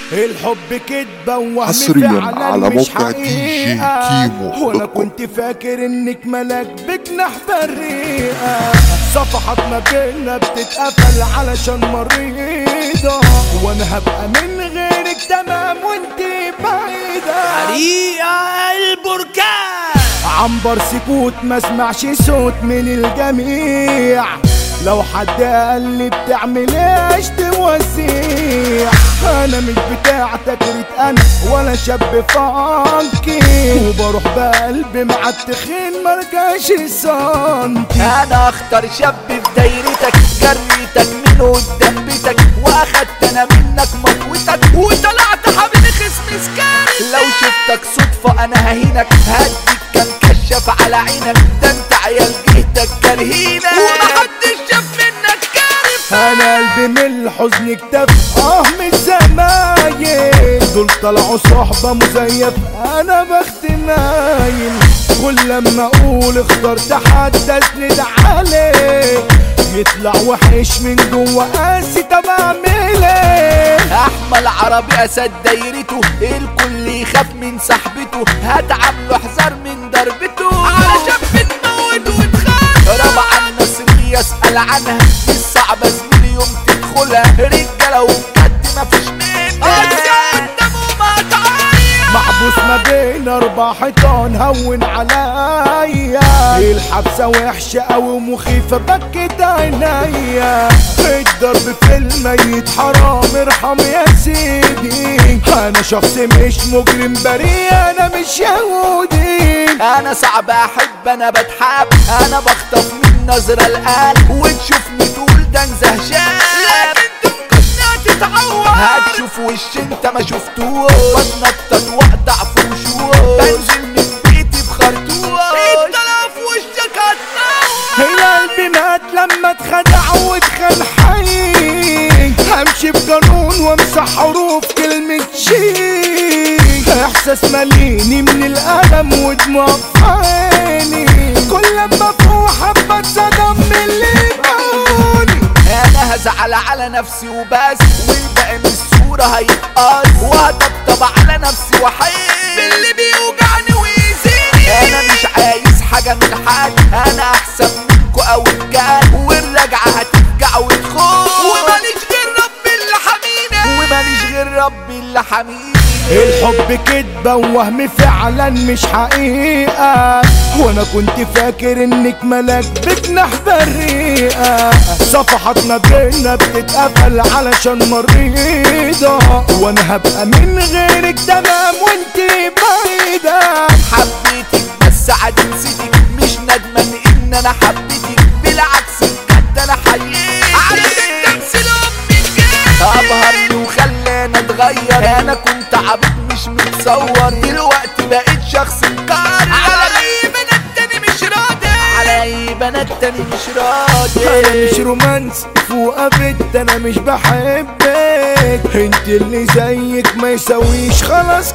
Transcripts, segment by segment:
الحب كدبة ووهم حصرياً فعلا على مش موقع دي جي حقيقة. كيمو وانا دوت كوم. كنت فاكر انك ملاك بجناح بريئة، صفحات ما بينا بتتقفل علشان مريضة، وانا هبقى من غيرك تمام وانتي بعيدة. حريقة البركان عنبر سكوت ما اسمعش صوت من الجميع، لو حد قال لي بتعمل ايش توسيع. انا مش بتاع تكريت انا ولا شاب فانكي، وبروح بقلبي مع التخين مرجعش سنتي. انا اختار شاب في دايرتك، جريتك من قدام بيتك واخدت انا منك مطوتك، وطلعت حبيبي خصم سكاري. لو شفتك صدفة انا ههينك، هديك كان كشف على عينك، ده انت عيال جهتك كرهينك ومحدش شاف منك كارف. انا قلبي من الحزن اكتف من الزمايل، دول طلعوا صحبة مزيف انا بخت نايم. كل لما اقول اخترت حد اسند عليه، يطلع وحش من جوه قاسي. طب اعمل ايه؟ احمد عربي اسد دايرته، الكل يخاف من صاحبته، هتعامله حذر من ضربته، علشان بتموت وتخاف. رابعة النصر يسأل عنها، مش صعبة زميلي يوم تدخلها، رجالة وبجد مفيش منها، قدامه ما تعيط. محبوس ما بين 4 حيطان هون عليا، الحبسة وحشة أوي ومخيفة بكت عينيا. الضرب في الميت حرام ارحم يا سيدي، أنا شخص مش مجرم بريء أنا مش يهودي. انا صعب احب انا بتحب، انا بخطف من نظرة القلب، وتشوفني تقول ده انزهشان، لكن تنقصني تتعور. هتشوف وش انت ما شفتوش، بتنطط واقطع في وشوش، بنزل من بيتي بخرطوش، انت لا في وشك هتنور. القلب مات لما اتخدع واتخان حي، همشي بقانون وامسح حروف كلمة شي. احساس ماليني من الألم ودموع في عيني، كل لما فوق حبة صدم من اللي بقوني. انا هزعل على نفسي وبس، والباقي من الصورة هيتقص، وهطبطب على نفسي واحس باللي بيوجعني ويزيني. انا مش عايز حاجة من حد، انا احسن منكو او الجد، والرجعة هترجع وتخون، وماليش غير ربي اللي حميني، وماليش غير ربي اللي حميني. الحب كدبة ووهم فعلا مش حقيقة، وانا كنت فاكر انك ملاك بجناح بريئة. صفحات ما بينا بتتقفل علشان مريضة، وانا هبقى من غيرك تمام وانتي بعيدة. حبيتك بس عاد نسيتك، مش ندمان ان انا حبيتك، بالعكس بجد انا حييتك، علشان تمثيل امي الجاي ابهرني وخلاني اتغير. انا كنت عبيط مش متصور، دلوقتي بقيت شخص مكرر، على اي بنات تاني مش راضي، على اي بنات تاني مش راضي. انا مش رومانسي فوق بنت، انا مش بحبك، انت اللي زيك ما يسويش خلاص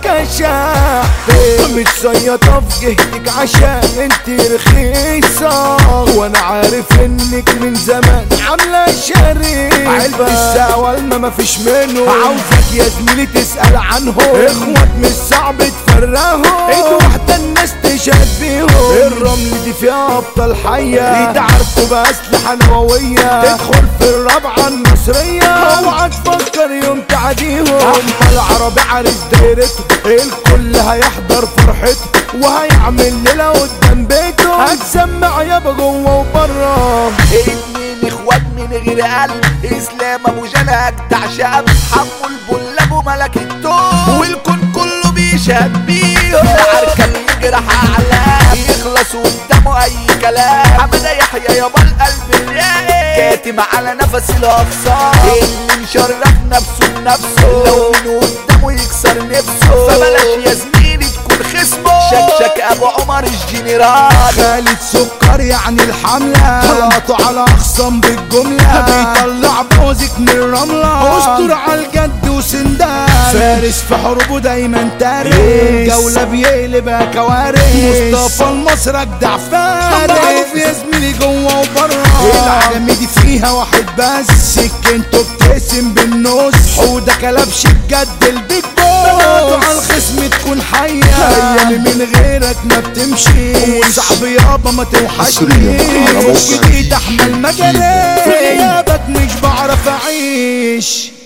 كشحتك. مش سيطة في جهتك عشان انت رخيصة، وانا عارف انك من زمان عاملة شريفة. علبة السوا ما فيش منه، عاوزك يا زميلي تسأل عنهم، اخوات مش صعب تفرقهم، انتوا واحدة الناس تشهد بيهم. الرمل دي فيها ابطال حية، يتعاركوا بأسلحة نووية، تدخل في الرابعة النصرية، اوعى تفكر يوم تعديهم. اما العربي عريس دايرته، الكل هيحضر فرحته، وهيعمل ليلة قدام بيته، هتسمع يابا جوه وبره. اتنين اخوات من غير قلب، اسلام ابو جنى اجدع شاب، حمو البل ابو ملك التوب، والكون كله بيشهد بيهم. العركة اللي يجرح اعلام يخلص قدامه اي كلام، حمادة يحيى يابا القلب الرايق، كاتم على نفس الاقصى، اللي مشرف نفسه بنفسه، لو من قدامه يكسر نفسه، فبلاش يا زميلي تكون خصمه. شكشك ابو عمر الجنرال، خالد سكر يعني الحملة، طلعتوا على اخصام بالجملة، بيطلع بوزك من الرملة، استر على الجد وسندال، فارس في حروبه دايما تاريخ، جولة بيقلبها كوارث، مصطفى المصري اجدع فارس، معروف يا زميلي جوه وبره، العالمي دي فيها واحد بس، سكنته بتقسم بالنص، حوده كلبش بجد البيج بوس، على الخصم تكون حية، ايامي من غيرك ما بتمشي، وصعب يابا ما توحشني، جديد احمل مجالي، في غيابك مش بعرف اعيش.